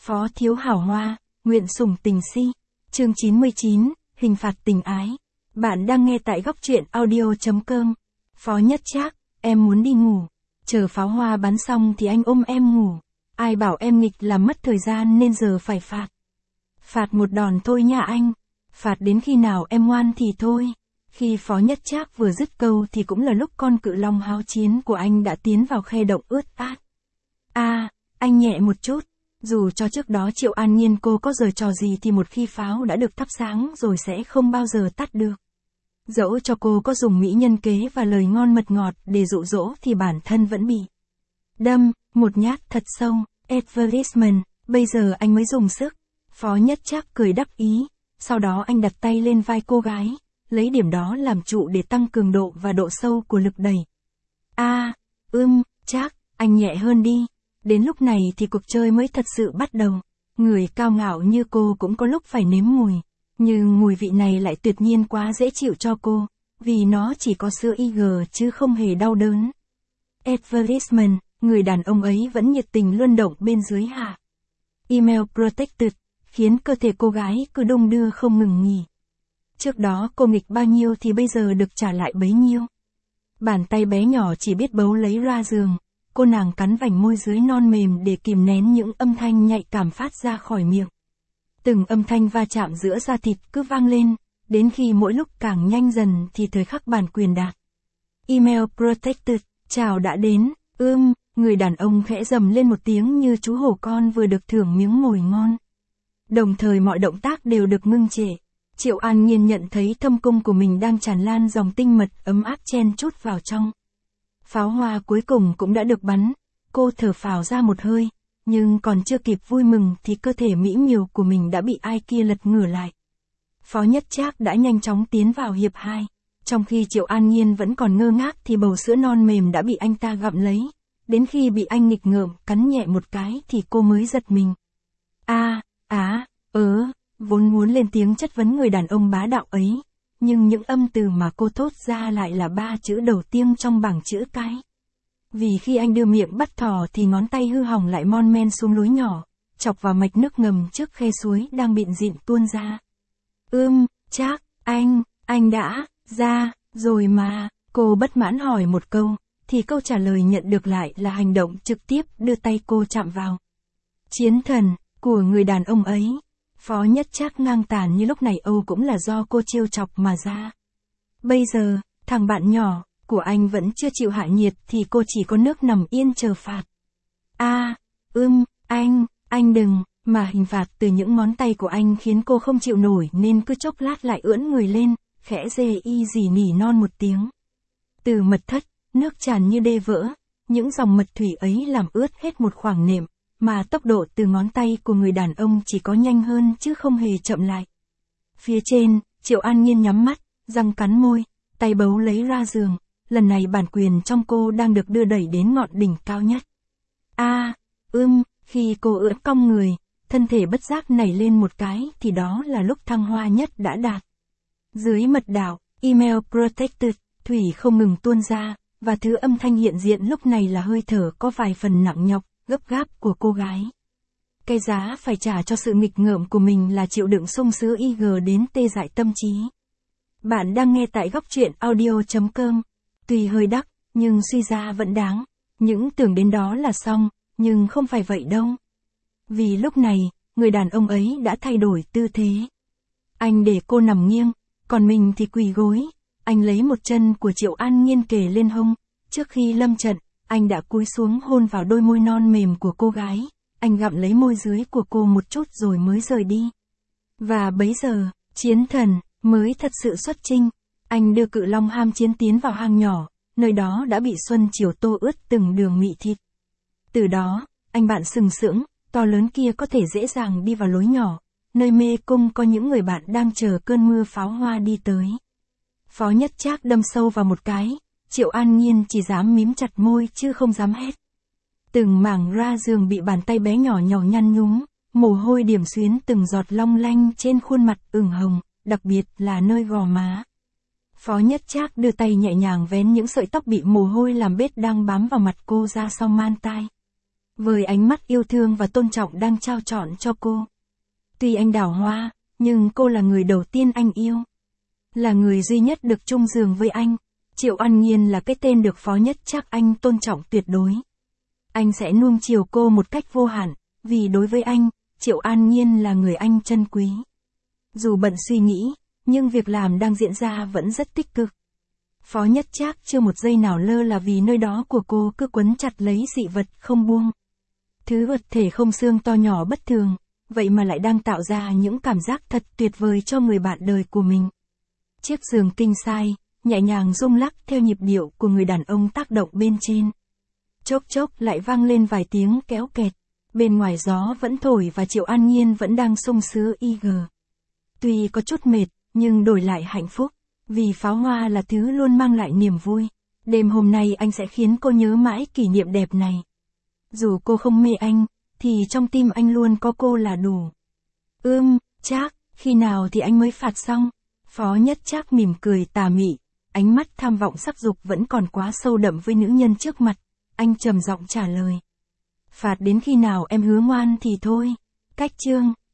Phó Thiếu Hảo Hoa, nguyện sủng tình si. Chương 99, hình phạt tình ái. Bạn đang nghe tại góc truyện audio.com. Phó Nhất Trác, em muốn đi ngủ. Chờ pháo hoa bắn xong thì anh ôm em ngủ. Ai bảo em nghịch làm mất thời gian nên giờ phải phạt. Phạt một đòn thôi nha anh. Phạt đến khi nào em ngoan thì thôi. Khi Phó Nhất Trác vừa dứt câu thì cũng là lúc con cự long háo chiến của anh đã tiến vào khe động ướt át. Anh nhẹ một chút. Dù cho trước đó Triệu An Nhiên cô có giở trò gì thì một khi pháo đã được thắp sáng rồi sẽ không bao giờ tắt được. Dẫu cho cô có dùng mỹ nhân kế và lời ngon mật ngọt để dụ dỗ thì bản thân vẫn bị đâm một nhát thật sâu. Advertisement, bây giờ anh mới dùng sức. Phó Nhất Trác cười đắc ý, sau đó anh đặt tay lên vai cô gái, lấy điểm đó làm trụ để tăng cường độ và độ sâu của lực đẩy. Trác, anh nhẹ hơn đi. Đến lúc này thì cuộc chơi mới thật sự bắt đầu. Người cao ngạo như cô cũng có lúc phải nếm mùi. Nhưng mùi vị này lại tuyệt nhiên quá dễ chịu cho cô, vì nó chỉ có sữa IG chứ không hề đau đớn. Advertisement, người đàn ông ấy vẫn nhiệt tình luân động bên dưới hạ. Email protected, khiến cơ thể cô gái cứ đung đưa không ngừng nghỉ. Trước đó cô nghịch bao nhiêu thì bây giờ được trả lại bấy nhiêu. Bàn tay bé nhỏ chỉ biết bấu lấy ra giường. Cô nàng cắn vành môi dưới non mềm để kìm nén những âm thanh nhạy cảm phát ra khỏi miệng. Từng âm thanh va chạm giữa da thịt cứ vang lên, đến khi mỗi lúc càng nhanh dần thì thời khắc bản quyền đạt. Email protected, chào đã đến. Người đàn ông khẽ rầm lên một tiếng như chú hổ con vừa được thưởng miếng mồi ngon. Đồng thời mọi động tác đều được ngưng trệ. Triệu An Nhiên nhận thấy thâm cung của mình đang tràn lan dòng tinh mật ấm áp chen chút vào trong. Pháo hoa cuối cùng cũng đã được bắn, cô thở phào ra một hơi, nhưng còn chưa kịp vui mừng thì cơ thể mỹ miều của mình đã bị ai kia lật ngửa lại. Phó Nhất Trác đã nhanh chóng tiến vào hiệp 2, trong khi Triệu An Nhiên vẫn còn ngơ ngác thì bầu sữa non mềm đã bị anh ta gặm lấy, đến khi bị anh nghịch ngợm cắn nhẹ một cái thì cô mới giật mình. Vốn muốn lên tiếng chất vấn người đàn ông bá đạo ấy. Nhưng những âm từ mà cô thốt ra lại là 3 chữ đầu tiên trong bảng chữ cái. Vì khi anh đưa miệng bắt thỏ thì ngón tay hư hỏng lại mon men xuống lối nhỏ, chọc vào mạch nước ngầm trước khe suối đang bịn dịn tuôn ra. Trác, anh đã ra rồi mà, cô bất mãn hỏi một câu, thì câu trả lời nhận được lại là hành động trực tiếp đưa tay cô chạm vào chiến thần của người đàn ông ấy. Phó Nhất Trác ngang tàn như lúc này cũng là do cô trêu chọc mà ra. Bây giờ, thằng bạn nhỏ của anh vẫn chưa chịu hạ nhiệt thì cô chỉ có nước nằm yên chờ phạt. Anh đừng, mà hình phạt từ những ngón tay của anh khiến cô không chịu nổi nên cứ chốc lát lại ưỡn người lên, khẽ rỉ nỉ non một tiếng. Từ mật thất, nước tràn như đê vỡ, những dòng mật thủy ấy làm ướt hết một khoảng nệm. Mà tốc độ từ ngón tay của người đàn ông chỉ có nhanh hơn chứ không hề chậm lại. Phía trên, Triệu An Nhiên nhắm mắt, răng cắn môi, tay bấu lấy ra giường, lần này bản quyền trong cô đang được đưa đẩy đến ngọn đỉnh cao nhất. Khi cô ưỡn cong người, thân thể bất giác nảy lên một cái thì đó là lúc thăng hoa nhất đã đạt. Dưới mật đạo, email protected, thủy không ngừng tuôn ra, và thứ âm thanh hiện diện lúc này là hơi thở có vài phần nặng nhọc, gấp gáp của cô gái. Cái giá phải trả cho sự nghịch ngợm của mình là chịu đựng xông sữa IG đến tê dại tâm trí. Bạn đang nghe tại góc truyện audio.com. Tuy hơi đắt, nhưng suy ra vẫn đáng. Những tưởng đến đó là xong, nhưng không phải vậy đâu. Vì lúc này, người đàn ông ấy đã thay đổi tư thế. Anh để cô nằm nghiêng, còn mình thì quỳ gối. Anh lấy một chân của Triệu An Nhiên kề lên hông. Trước khi lâm trận, anh đã cúi xuống hôn vào đôi môi non mềm của cô gái, anh gặm lấy môi dưới của cô một chút rồi mới rời đi. Và bấy giờ, chiến thần mới thật sự xuất chinh. Anh đưa cự long ham chiến tiến vào hang nhỏ, nơi đó đã bị xuân chiều tô ướt từng đường mị thịt. Từ đó, anh bạn sừng sững, to lớn kia có thể dễ dàng đi vào lối nhỏ, nơi mê cung có những người bạn đang chờ cơn mưa pháo hoa đi tới. Phó Nhất Trác đâm sâu vào một cái. Triệu An Nhiên chỉ dám mím chặt môi chứ không dám hét. Từng mảng ra giường bị bàn tay bé nhỏ nhăn nhúm, mồ hôi điểm xuyến từng giọt long lanh trên khuôn mặt ửng hồng, đặc biệt là nơi gò má. Phó Nhất Trác đưa tay nhẹ nhàng vén những sợi tóc bị mồ hôi làm bết đang bám vào mặt cô ra sau man tai. với ánh mắt yêu thương và tôn trọng đang trao trọn cho cô. Tuy anh đào hoa, nhưng cô là người đầu tiên anh yêu. Là người duy nhất được chung giường với anh. Triệu An Nhiên là cái tên được Phó Nhất Trác anh tôn trọng tuyệt đối. Anh sẽ nuông chiều cô một cách vô hạn, vì đối với anh, Triệu An Nhiên là người anh trân quý. Dù bận suy nghĩ, nhưng việc làm đang diễn ra vẫn rất tích cực. Phó Nhất Trác chưa một giây nào lơ là vì nơi đó của cô cứ quấn chặt lấy dị vật không buông. Thứ vật thể không xương to nhỏ bất thường, vậy mà lại đang tạo ra những cảm giác thật tuyệt vời cho người bạn đời của mình. Chiếc giường king size, nhẹ nhàng rung lắc theo nhịp điệu của người đàn ông tác động bên trên. Chốc chốc lại vang lên vài tiếng kéo kẹt. Bên ngoài gió vẫn thổi và Triệu An Nhiên vẫn đang sung sướng IG. Tuy có chút mệt, nhưng đổi lại hạnh phúc. Vì pháo hoa là thứ luôn mang lại niềm vui. Đêm hôm nay anh sẽ khiến cô nhớ mãi kỷ niệm đẹp này. Dù cô không mê anh, thì trong tim anh luôn có cô là đủ. Trác, khi nào thì anh mới phạt xong? Phó Nhất Trác mỉm cười tà mị, ánh mắt tham vọng sắc dục vẫn còn quá sâu đậm với nữ nhân trước mặt. Anh trầm giọng trả lời. Phạt đến khi nào em hứa ngoan thì thôi. Cách chương